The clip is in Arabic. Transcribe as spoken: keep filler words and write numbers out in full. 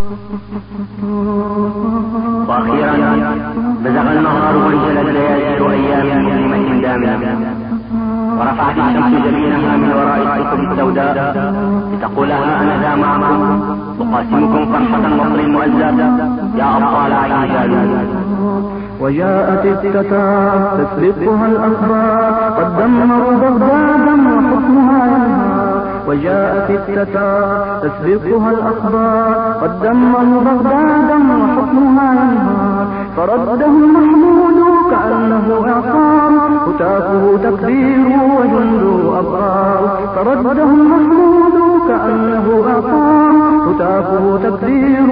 وأخيرا بزغ النهار وانجلت ليالي وأيام مظلمة دامية، ورفعت الشمس جبينها من وراء الكتب السوداء لتقولها أنا ذا معكم أقاسمكم فرحة النصر المؤزر يا أبطال عين جالوت. وجاءت التتار تسبقها الأخبار قد دمروا بغدادا وحكمها ينهار. وجاءت التتار تسبقها الأخبار قد دمروا بغدادا وحكمها ينهار. فردهم محمود كأنه إعصار هتافه تكبير وجنده أبرار. فردهم محمود كأنه إعصار هتافه تكبير